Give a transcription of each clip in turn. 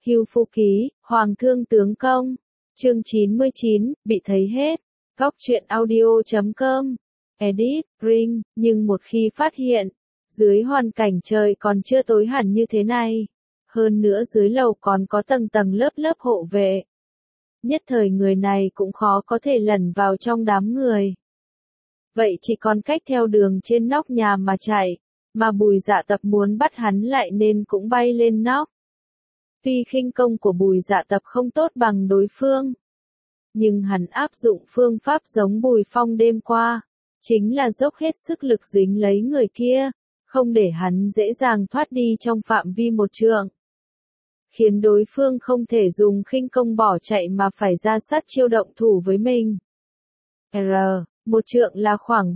Hưu Phu Ký, Hoàng Thương Tướng Công. Chương 99, bị thấy hết. Góc truyện audio.com. Edit, Ring, nhưng một khi phát hiện, dưới hoàn cảnh trời còn chưa tối hẳn như thế này, hơn nữa dưới lầu còn có tầng tầng lớp lớp hộ vệ. Nhất thời người này cũng khó có thể lẩn vào trong đám người. Vậy chỉ còn cách theo đường trên nóc nhà mà chạy, mà Bùi Dạ Tập muốn bắt hắn lại nên cũng bay lên nóc. Tuy khinh công của Bùi Dạ Tập không tốt bằng đối phương, nhưng hắn áp dụng phương pháp giống Bùi Phong đêm qua, chính là dốc hết sức lực dính lấy người kia, không để hắn dễ dàng thoát đi trong phạm vi một trượng, khiến đối phương không thể dùng khinh công bỏ chạy mà phải ra sát chiêu động thủ với mình. Một trượng là khoảng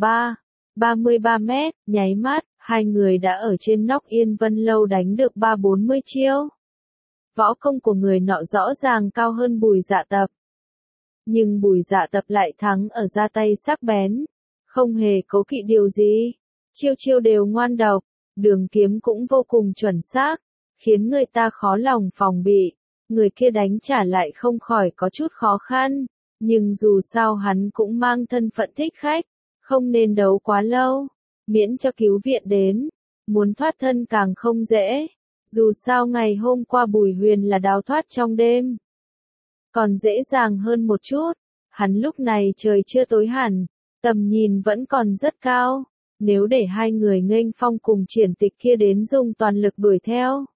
33 mét, nháy mắt, hai người đã ở trên nóc Yên Vân Lâu đánh được 30-40 chiêu. Võ công của người nọ rõ ràng cao hơn Bùi Dạ Tập. Nhưng Bùi Dạ Tập lại thắng ở ra tay sắc bén, không hề cố kỵ điều gì. Chiêu chiêu đều ngoan độc, đường kiếm cũng vô cùng chuẩn xác, khiến người ta khó lòng phòng bị. Người kia đánh trả lại không khỏi có chút khó khăn, nhưng dù sao hắn cũng mang thân phận thích khách, không nên đấu quá lâu, miễn cho cứu viện đến. Muốn thoát thân càng không dễ, dù sao ngày hôm qua Bùi Huyền là đào thoát trong đêm, còn dễ dàng hơn một chút. Hắn lúc này trời chưa tối hẳn, tầm nhìn vẫn còn rất cao. Nếu để hai người nghênh phong cùng Triển Tịch kia đến dùng toàn lực đuổi theo,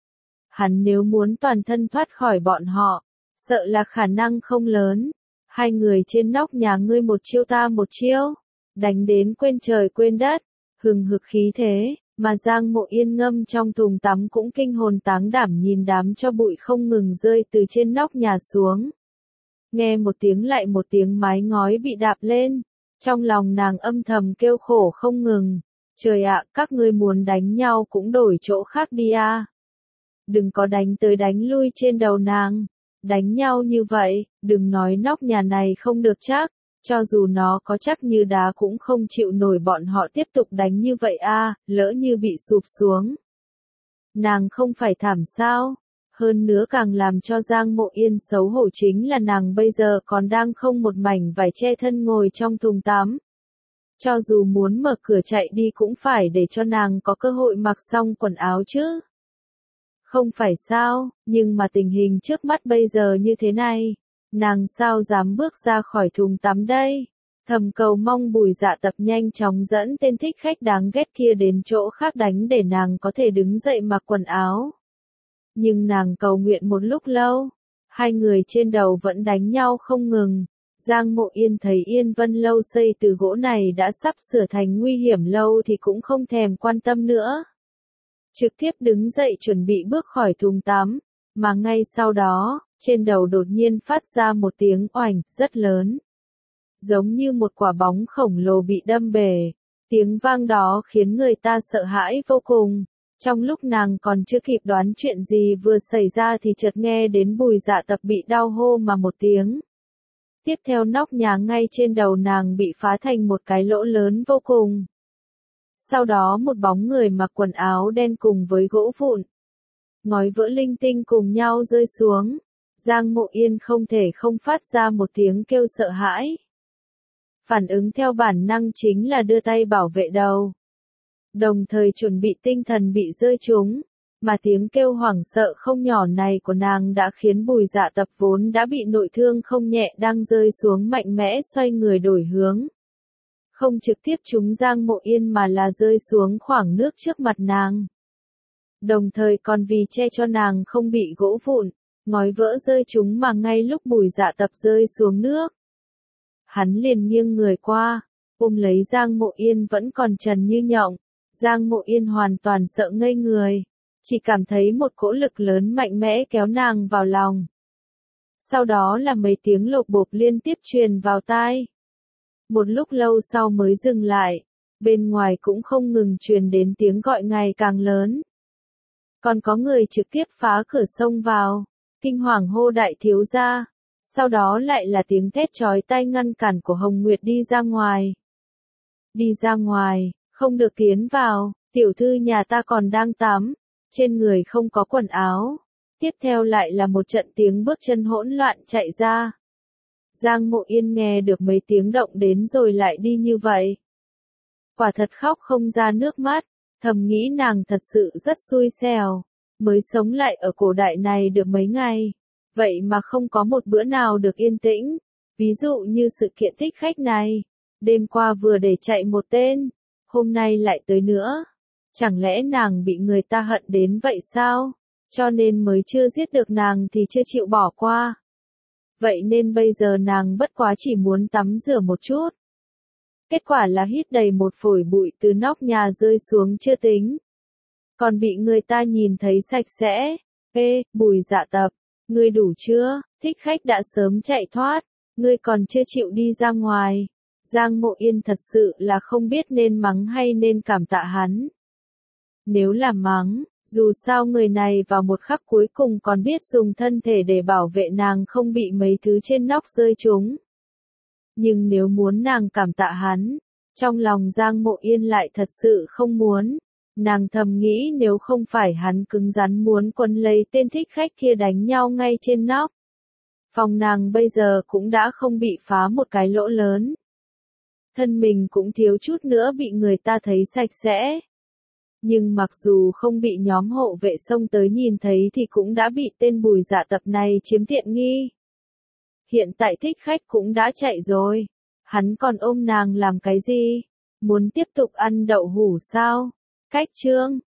hắn nếu muốn toàn thân thoát khỏi bọn họ, sợ là khả năng không lớn. Hai người trên nóc nhà ngươi một chiêu ta một chiêu, đánh đến quên trời quên đất, hừng hực khí thế, mà Giang Mộ Yên ngâm trong thùng tắm cũng kinh hồn táng đảm nhìn đám cho bụi không ngừng rơi từ trên nóc nhà xuống. Nghe một tiếng lại một tiếng mái ngói bị đạp lên, trong lòng nàng âm thầm kêu khổ không ngừng. Trời ạ, các ngươi muốn đánh nhau cũng đổi chỗ khác đi a. Đừng có đánh tới đánh lui trên đầu nàng. Đánh nhau như vậy, đừng nói nóc nhà này không được chắc, cho dù nó có chắc như đá cũng không chịu nổi bọn họ tiếp tục đánh như vậy a, lỡ như bị sụp xuống. Nàng không phải thảm sao? Hơn nữa càng làm cho Giang Mộ Yên xấu hổ chính là nàng bây giờ còn đang không một mảnh vải che thân ngồi trong thùng tắm. Cho dù muốn mở cửa chạy đi cũng phải để cho nàng có cơ hội mặc xong quần áo chứ. Không phải sao, nhưng mà tình hình trước mắt bây giờ như thế này, nàng sao dám bước ra khỏi thùng tắm đây. Thầm cầu mong Bùi Dạ Tập nhanh chóng dẫn tên thích khách đáng ghét kia đến chỗ khác đánh để nàng có thể đứng dậy mặc quần áo. Nhưng nàng cầu nguyện một lúc lâu, hai người trên đầu vẫn đánh nhau không ngừng. Giang Mộ Yên thấy Yên Vân Lâu xây từ gỗ này đã sắp sửa thành nguy hiểm lâu thì cũng không thèm quan tâm nữa. Trực tiếp đứng dậy chuẩn bị bước khỏi thùng tắm, mà ngay sau đó, trên đầu đột nhiên phát ra một tiếng oành rất lớn. Giống như một quả bóng khổng lồ bị đâm bể. Tiếng vang đó khiến người ta sợ hãi vô cùng. Trong lúc nàng còn chưa kịp đoán chuyện gì vừa xảy ra thì chợt nghe đến Bùi Dạ Tập bị đau hô mà một tiếng. Tiếp theo nóc nhà ngay trên đầu nàng bị phá thành một cái lỗ lớn vô cùng. Sau đó một bóng người mặc quần áo đen cùng với gỗ vụn, ngói vỡ linh tinh cùng nhau rơi xuống. Giang Mộ Yên không thể không phát ra một tiếng kêu sợ hãi. Phản ứng theo bản năng chính là đưa tay bảo vệ đầu, đồng thời chuẩn bị tinh thần bị rơi trúng. Mà tiếng kêu hoảng sợ không nhỏ này của nàng đã khiến Bùi Dạ Tập vốn đã bị nội thương không nhẹ đang rơi xuống mạnh mẽ xoay người đổi hướng. Không trực tiếp trúng Giang Mộ Yên mà là rơi xuống khoảng nước trước mặt nàng. Đồng thời còn vì che cho nàng không bị gỗ vụn, ngói vỡ rơi trúng mà ngay lúc Bùi Dạ Tập rơi xuống nước, hắn liền nghiêng người qua, ôm lấy Giang Mộ Yên vẫn còn trần như nhộng. Giang Mộ Yên hoàn toàn sợ ngây người, chỉ cảm thấy một cỗ lực lớn mạnh mẽ kéo nàng vào lòng. Sau đó là mấy tiếng lộp bộp liên tiếp truyền vào tai. Một lúc lâu sau mới dừng lại, bên ngoài cũng không ngừng truyền đến tiếng gọi ngày càng lớn. Còn có người trực tiếp phá cửa xông vào, kinh hoàng hô đại thiếu gia. Sau đó lại là tiếng thét chói tai ngăn cản của Hồng Nguyệt đi ra ngoài. Đi ra ngoài, không được tiến vào, tiểu thư nhà ta còn đang tắm, trên người không có quần áo. Tiếp theo lại là một trận tiếng bước chân hỗn loạn chạy ra. Giang Mộ Yên nghe được mấy tiếng động đến rồi lại đi như vậy. Quả thật khóc không ra nước mắt, thầm nghĩ nàng thật sự rất xui xẻo, mới sống lại ở cổ đại này được mấy ngày, vậy mà không có một bữa nào được yên tĩnh, ví dụ như sự kiện thích khách này, đêm qua vừa để chạy một tên, hôm nay lại tới nữa, chẳng lẽ nàng bị người ta hận đến vậy sao, cho nên mới chưa giết được nàng thì chưa chịu bỏ qua. Vậy nên bây giờ nàng bất quá chỉ muốn tắm rửa một chút. Kết quả là hít đầy một phổi bụi từ nóc nhà rơi xuống chưa tính. Còn bị người ta nhìn thấy sạch sẽ. Ê, Bùi Dạ Tập, ngươi đủ chưa? Thích khách đã sớm chạy thoát, ngươi còn chưa chịu đi ra ngoài. Giang Mộ Yên thật sự là không biết nên mắng hay nên cảm tạ hắn. Nếu là mắng, dù sao người này vào một khắc cuối cùng còn biết dùng thân thể để bảo vệ nàng không bị mấy thứ trên nóc rơi trúng. Nhưng nếu muốn nàng cảm tạ hắn, trong lòng Giang Mộ Yên lại thật sự không muốn. Nàng thầm nghĩ nếu không phải hắn cứng rắn muốn quấn lấy tên thích khách kia đánh nhau ngay trên nóc, phòng nàng bây giờ cũng đã không bị phá một cái lỗ lớn. Thân mình cũng thiếu chút nữa bị người ta thấy sạch sẽ. Nhưng mặc dù không bị nhóm hộ vệ xông tới nhìn thấy thì cũng đã bị tên Bùi Dạ Tập này chiếm tiện nghi. Hiện tại thích khách cũng đã chạy rồi. Hắn còn ôm nàng làm cái gì? Muốn tiếp tục ăn đậu hũ sao? Cách chương